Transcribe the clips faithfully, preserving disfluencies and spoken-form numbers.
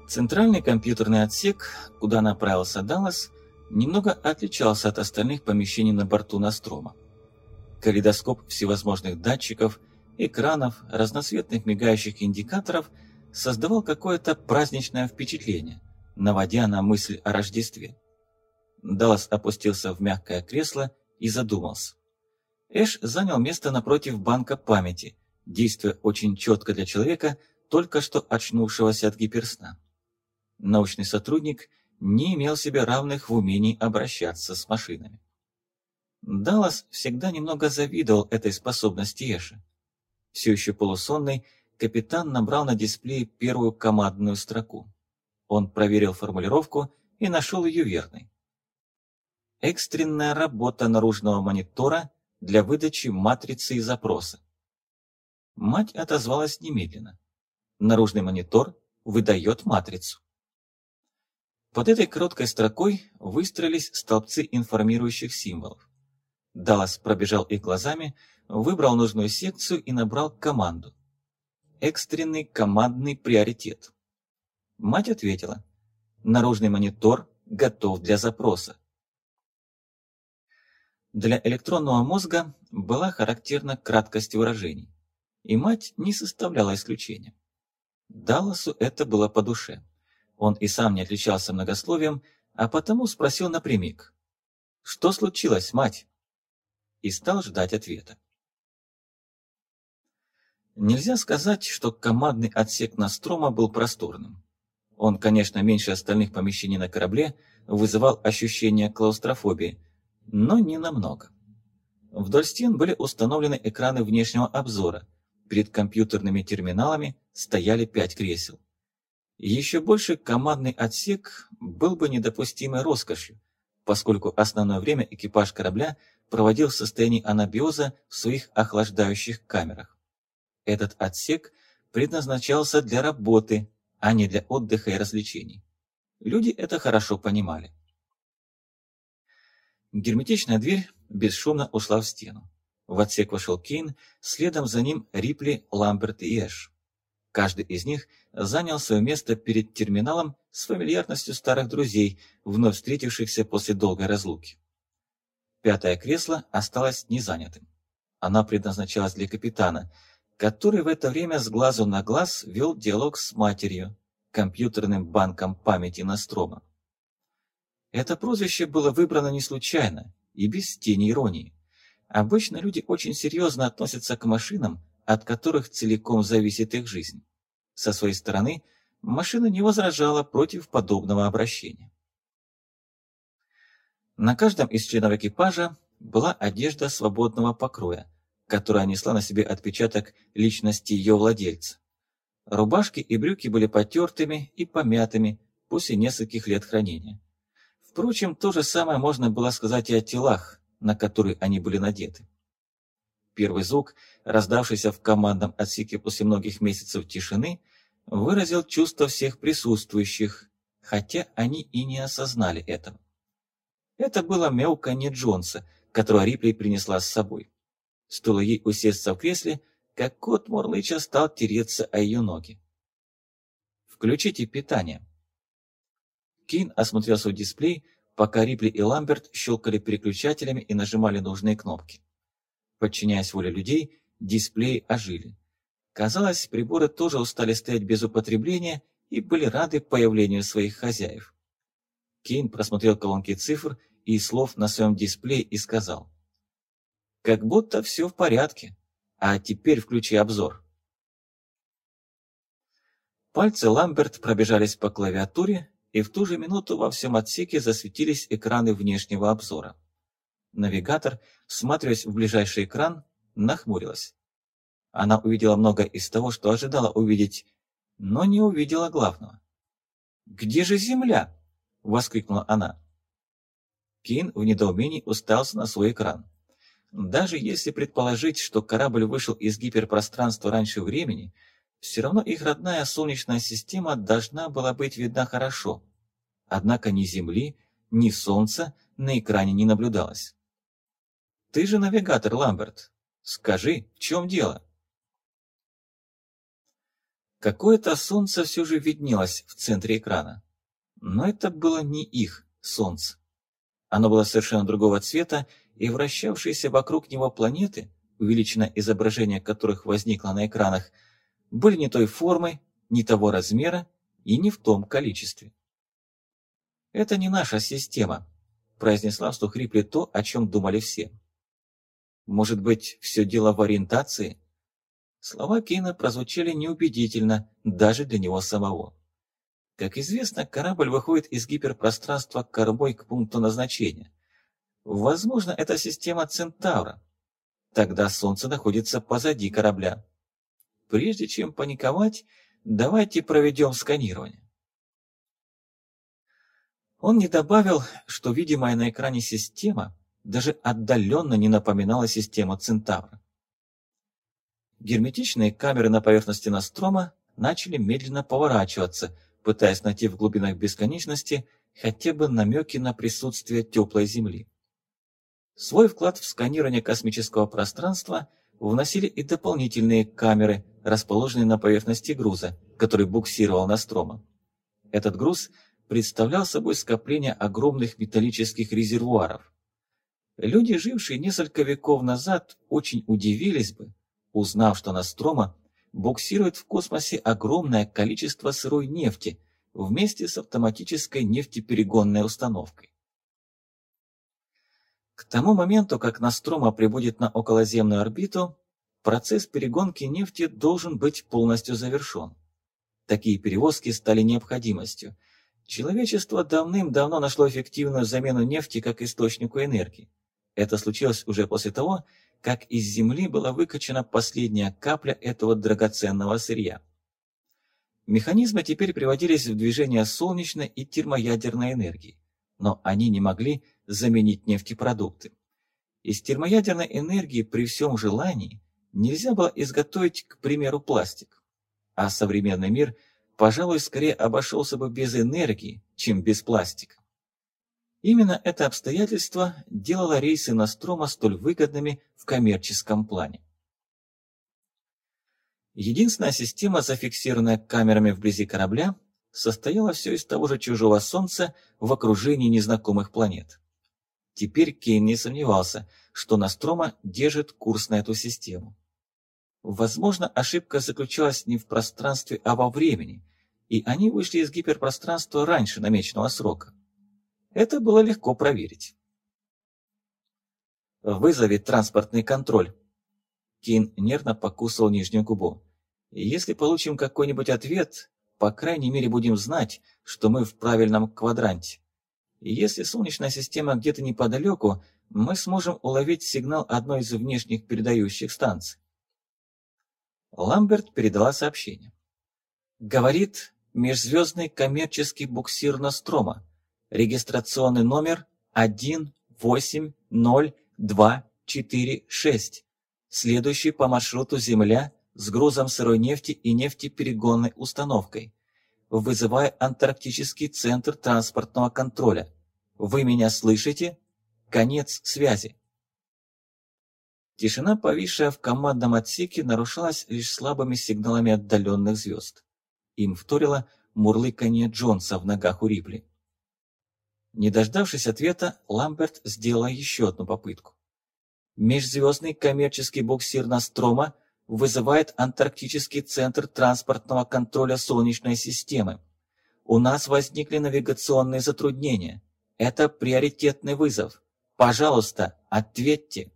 Центральный компьютерный отсек, куда направился Даллас, немного отличался от остальных помещений на борту Нострома. Калейдоскоп всевозможных датчиков, экранов, разноцветных мигающих индикаторов создавал какое-то праздничное впечатление, наводя на мысль о Рождестве. Даллас опустился в мягкое кресло и задумался. Эш занял место напротив банка памяти, действуя очень четко для человека, только что очнувшегося от гиперсна. Научный сотрудник не имел себе равных в умении обращаться с машинами. Даллас всегда немного завидовал этой способности Эша. Все еще полусонный, капитан набрал на дисплее первую командную строку. Он проверил формулировку и нашел ее верной. Экстренная работа наружного монитора для выдачи матрицы и запроса. Мать отозвалась немедленно. Наружный монитор выдает матрицу. Под этой короткой строкой выстроились столбцы информирующих символов. Даллас пробежал их глазами, выбрал нужную секцию и набрал команду. Экстренный командный приоритет. Мать ответила: наружный монитор готов для запроса. Для электронного мозга была характерна краткость выражений, и мать не составляла исключения. Далласу это было по душе. Он и сам не отличался многословием, а потому спросил напрямик: «Что случилось, мать?» И стал ждать ответа. Нельзя сказать, что командный отсек Нострома был просторным. Он, конечно, меньше остальных помещений на корабле, вызывал ощущение клаустрофобии, но не намного. Вдоль стен были установлены экраны внешнего обзора, перед компьютерными терминалами стояли пять кресел. Еще больше командный отсек был бы недопустимой роскошью, поскольку основное время экипаж корабля проводил в состоянии анабиоза в своих охлаждающих камерах. Этот отсек предназначался для работы, а не для отдыха и развлечений. Люди это хорошо понимали. Герметичная дверь бесшумно ушла в стену. В отсек вошел Кейн, следом за ним Рипли, Ламберт и Эш. Каждый из них занял свое место перед терминалом с фамильярностью старых друзей, вновь встретившихся после долгой разлуки. Пятое кресло осталось незанятым. Оно предназначалось для капитана, который в это время с глазу на глаз вел диалог с матерью, компьютерным банком памяти Нострома. Это прозвище было выбрано не случайно и без тени иронии. Обычно люди очень серьезно относятся к машинам, от которых целиком зависит их жизнь. Со своей стороны, машина не возражала против подобного обращения. На каждом из членов экипажа была одежда свободного покроя, которая несла на себе отпечаток личности ее владельца. Рубашки и брюки были потертыми и помятыми после нескольких лет хранения. Впрочем, то же самое можно было сказать и о телах, на которые они были надеты. Первый звук, раздавшийся в командном отсеке после многих месяцев тишины, выразил чувство всех присутствующих, хотя они и не осознали этого. Это было мяуканье Джонса, которого Рипли принесла с собой. Стоило ей усесться в кресле, как кот Морлыча стал тереться о ее ноги. «Включите питание». Кейн осмотрел свой дисплей, пока Рипли и Ламберт щелкали переключателями и нажимали нужные кнопки. Подчиняясь воле людей, дисплеи ожили. Казалось, приборы тоже устали стоять без употребления и были рады появлению своих хозяев. Кейн просмотрел колонки цифр и слов на своем дисплее и сказал: «Как будто все в порядке, а теперь включи обзор». Пальцы Ламберт пробежались по клавиатуре, и в ту же минуту во всем отсеке засветились экраны внешнего обзора. Навигатор, всматриваясь в ближайший экран, нахмурилась. Она увидела многое из того, что ожидала увидеть, но не увидела главного. «Где же Земля?» — воскликнула она. Кейн в недоумении уставился на свой экран. Даже если предположить, что корабль вышел из гиперпространства раньше времени, все равно их родная Солнечная система должна была быть видна хорошо. Однако ни Земли, ни Солнца на экране не наблюдалось. «Ты же навигатор, Ламберт. Скажи, в чем дело?» Какое-то солнце все же виднелось в центре экрана. Но это было не их солнце. Оно было совершенно другого цвета, и вращавшиеся вокруг него планеты, увеличенное изображение которых возникло на экранах, были не той формы, не того размера и не в том количестве. «Это не наша система», – произнесла вслух Рипли то, о чем думали все. «Может быть, все дело в ориентации?» Слова Кейна прозвучали неубедительно даже для него самого. Как известно, корабль выходит из гиперпространства кормой к пункту назначения. Возможно, это система Центавра. Тогда Солнце находится позади корабля. Прежде чем паниковать, давайте проведем сканирование. Он не добавил, что видимая на экране система даже отдаленно не напоминала систему Центавра. Герметичные камеры на поверхности Нострома начали медленно поворачиваться, пытаясь найти в глубинах бесконечности хотя бы намеки на присутствие теплой Земли. Свой вклад в сканирование космического пространства вносили и дополнительные камеры, расположенные на поверхности груза, который буксировал Нострома. Этот груз представлял собой скопление огромных металлических резервуаров. Люди, жившие несколько веков назад, очень удивились бы, узнав, что Нострома буксирует в космосе огромное количество сырой нефти вместе с автоматической нефтеперегонной установкой. К тому моменту, как Нострома прибудет на околоземную орбиту, процесс перегонки нефти должен быть полностью завершен. Такие перевозки стали необходимостью. Человечество давным-давно нашло эффективную замену нефти как источнику энергии. Это случилось уже после того, как из Земли была выкачана последняя капля этого драгоценного сырья. Механизмы теперь приводились в движение солнечной и термоядерной энергии, но они не могли заменить нефтепродукты. Из термоядерной энергии при всем желании нельзя было изготовить, к примеру, пластик. А современный мир, пожалуй, скорее обошелся бы без энергии, чем без пластика. Именно это обстоятельство делало рейсы Нострома столь выгодными в коммерческом плане. Единственная система, зафиксированная камерами вблизи корабля, состояла все из того же чужого Солнца в окружении незнакомых планет. Теперь Кейн не сомневался, что Нострома держит курс на эту систему. Возможно, ошибка заключалась не в пространстве, а во времени, и они вышли из гиперпространства раньше намеченного срока. Это было легко проверить. «Вызови транспортный контроль». Кейн нервно покусал нижнюю губу. «Если получим какой-нибудь ответ, по крайней мере будем знать, что мы в правильном квадранте. И если Солнечная система где-то неподалеку, мы сможем уловить сигнал одной из внешних передающих станций». Ламберт передала сообщение. «Говорит межзвездный коммерческий буксир Нострома. Регистрационный номер один восемь ноль два четыре шесть. Следующий по маршруту Земля с грузом сырой нефти и нефтеперегонной установкой. Вызываю Антарктический центр транспортного контроля. Вы меня слышите? Конец связи». Тишина, повисшая в командном отсеке, нарушалась лишь слабыми сигналами отдаленных звезд. Им вторило мурлыканье Джонса в ногах у Рипли. Не дождавшись ответа, Ламберт сделала еще одну попытку. Межзвездный коммерческий буксир Нострома вызывает Антарктический центр транспортного контроля Солнечной системы. У нас возникли навигационные затруднения. Это приоритетный вызов. Пожалуйста, ответьте.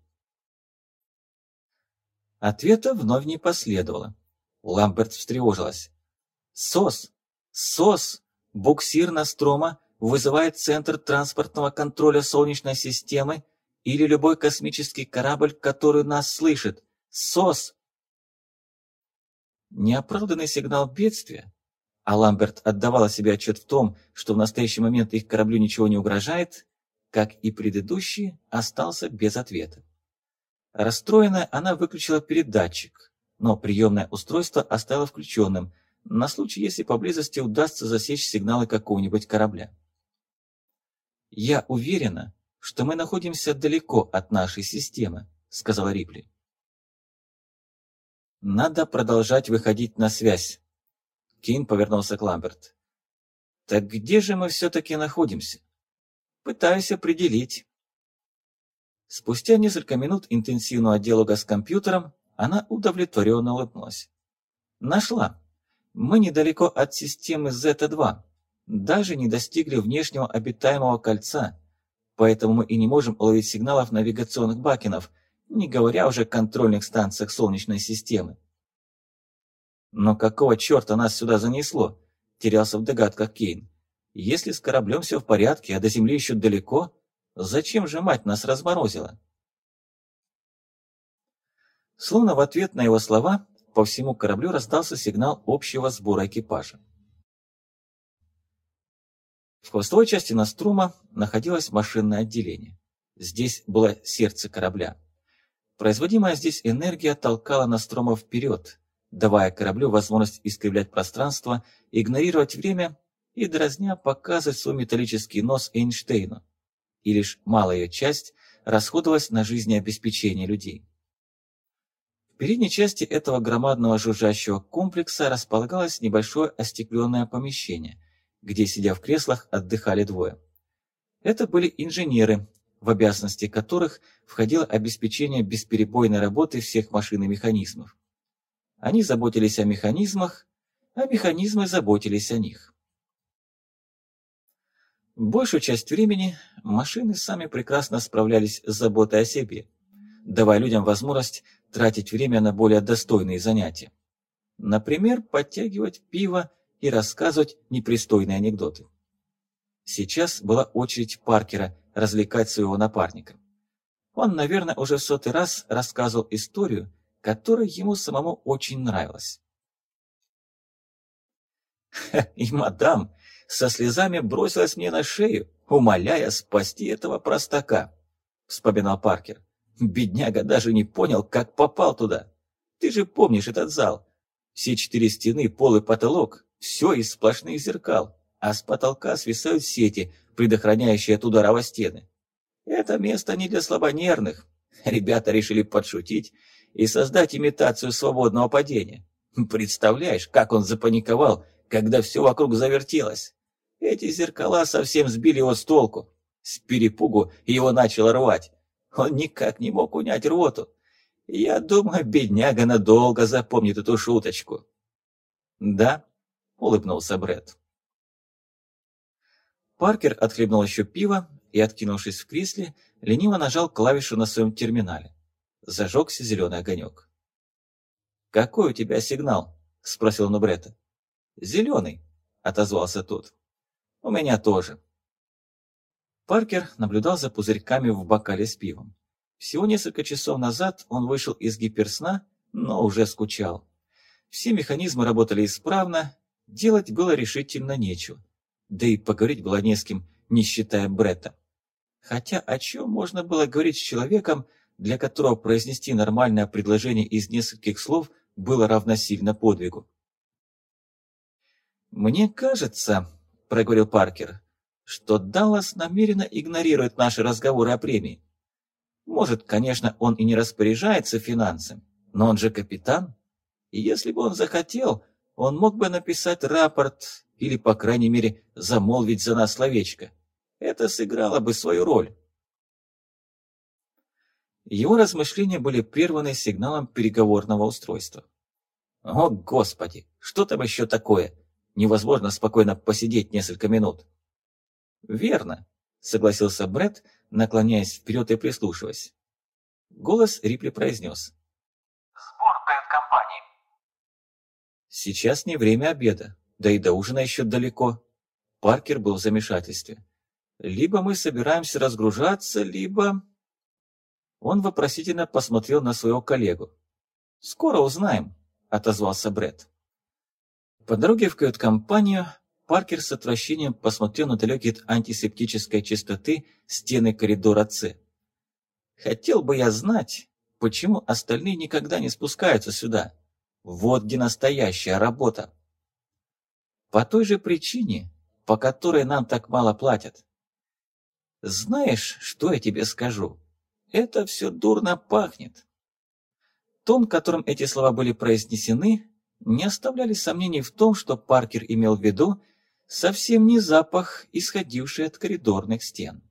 Ответа вновь не последовало. Ламберт встревожилась. «СОС! СОС! Буксир Нострома вызывает Центр транспортного контроля Солнечной системы или любой космический корабль, который нас слышит. СОС!» Неоправданный сигнал бедствия, а Ламберт отдавала себе отчет в том, что в настоящий момент их кораблю ничего не угрожает, как и предыдущий, остался без ответа. Расстроенная, она выключила передатчик, но приемное устройство оставила включенным, на случай, если поблизости удастся засечь сигналы какого-нибудь корабля. «Я уверена, что мы находимся далеко от нашей системы», — сказала Рипли. «Надо продолжать выходить на связь», Кейн повернулся к Ламберт. «Так где же мы все-таки находимся?» «Пытаюсь определить». Спустя несколько минут интенсивного диалога с компьютером она удовлетворенно улыбнулась. «Нашла. Мы недалеко от системы зета два. Даже не достигли внешнего обитаемого кольца, поэтому мы и не можем уловить сигналов навигационных бакенов, не говоря уже о контрольных станциях Солнечной системы». «Но какого черта нас сюда занесло?» – терялся в догадках Кейн. «Если с кораблем все в порядке, а до Земли еще далеко, зачем же мать нас разморозила?» Словно в ответ на его слова по всему кораблю раздался сигнал общего сбора экипажа. В хвостовой части Нострома находилось машинное отделение. Здесь было сердце корабля. Производимая здесь энергия толкала Нострома вперед, давая кораблю возможность искривлять пространство, игнорировать время и дразня показывать свой металлический нос Эйнштейну. И лишь малая ее часть расходовалась на жизнеобеспечение людей. В передней части этого громадного жужжащего комплекса располагалось небольшое остекленное помещение, где, сидя в креслах, отдыхали двое. Это были инженеры, в обязанности которых входило обеспечение бесперебойной работы всех машин и механизмов. Они заботились о механизмах, а механизмы заботились о них. Большую часть времени машины сами прекрасно справлялись с заботой о себе, давая людям возможность тратить время на более достойные занятия. Например, подтягивать пиво и рассказывать непристойные анекдоты. Сейчас была очередь Паркера развлекать своего напарника. Он, наверное, уже в сотый раз рассказывал историю, которая ему самому очень нравилась. «И мадам со слезами бросилась мне на шею, умоляя спасти этого простака», — вспоминал Паркер. «Бедняга даже не понял, как попал туда. Ты же помнишь этот зал. Все четыре стены, пол и потолок, все из сплошных зеркал, а с потолка свисают сети, предохраняющие от ударов стены. Это место не для слабонервных. Ребята решили подшутить и создать имитацию свободного падения. Представляешь, как он запаниковал, когда все вокруг завертелось. Эти зеркала совсем сбили его с толку. С перепугу его начало рвать. Он никак не мог унять рвоту. Я думаю, бедняга надолго запомнит эту шуточку». «Да», — улыбнулся Брэд. Паркер отхлебнул еще пиво и, откинувшись в кресле, лениво нажал клавишу на своем терминале. Зажегся зеленый огонек. «Какой у тебя сигнал?» — спросил он у Бретта. «Зеленый», — отозвался тот. «У меня тоже». Паркер наблюдал за пузырьками в бокале с пивом. Всего несколько часов назад он вышел из гиперсна, но уже скучал. Все механизмы работали исправно, делать было решительно нечего. Да и поговорить было не с кем, не считая Бретта. Хотя о чем можно было говорить с человеком, для которого произнести нормальное предложение из нескольких слов было равносильно подвигу? «Мне кажется, — проговорил Паркер, — что Даллас намеренно игнорирует наши разговоры о премии. Может, конечно, он и не распоряжается финансами, но он же капитан. И если бы он захотел, он мог бы написать рапорт или, по крайней мере, замолвить за нас словечко. Это сыграло бы свою роль». Его размышления были прерваны сигналом переговорного устройства. «О, Господи, что там еще такое? Невозможно спокойно посидеть несколько минут». «Верно», — согласился Брэд, наклоняясь вперед и прислушиваясь. Голос Рипли произнес. «Сбор кают-компании». «Сейчас не время обеда, да и до ужина еще далеко». Паркер был в замешательстве. «Либо мы собираемся разгружаться, либо...» Он вопросительно посмотрел на своего коллегу. «Скоро узнаем», — отозвался Брэд. По дороге в кают-компанию Паркер с отвращением посмотрел на далекие от антисептической чистоты стены коридора С. «Хотел бы я знать, почему остальные никогда не спускаются сюда. Вот где настоящая работа. По той же причине, по которой нам так мало платят. Знаешь, что я тебе скажу? Это все дурно пахнет». Тон, которым эти слова были произнесены, не оставляли сомнений в том, что Паркер имел в виду совсем не запах, исходивший от коридорных стен.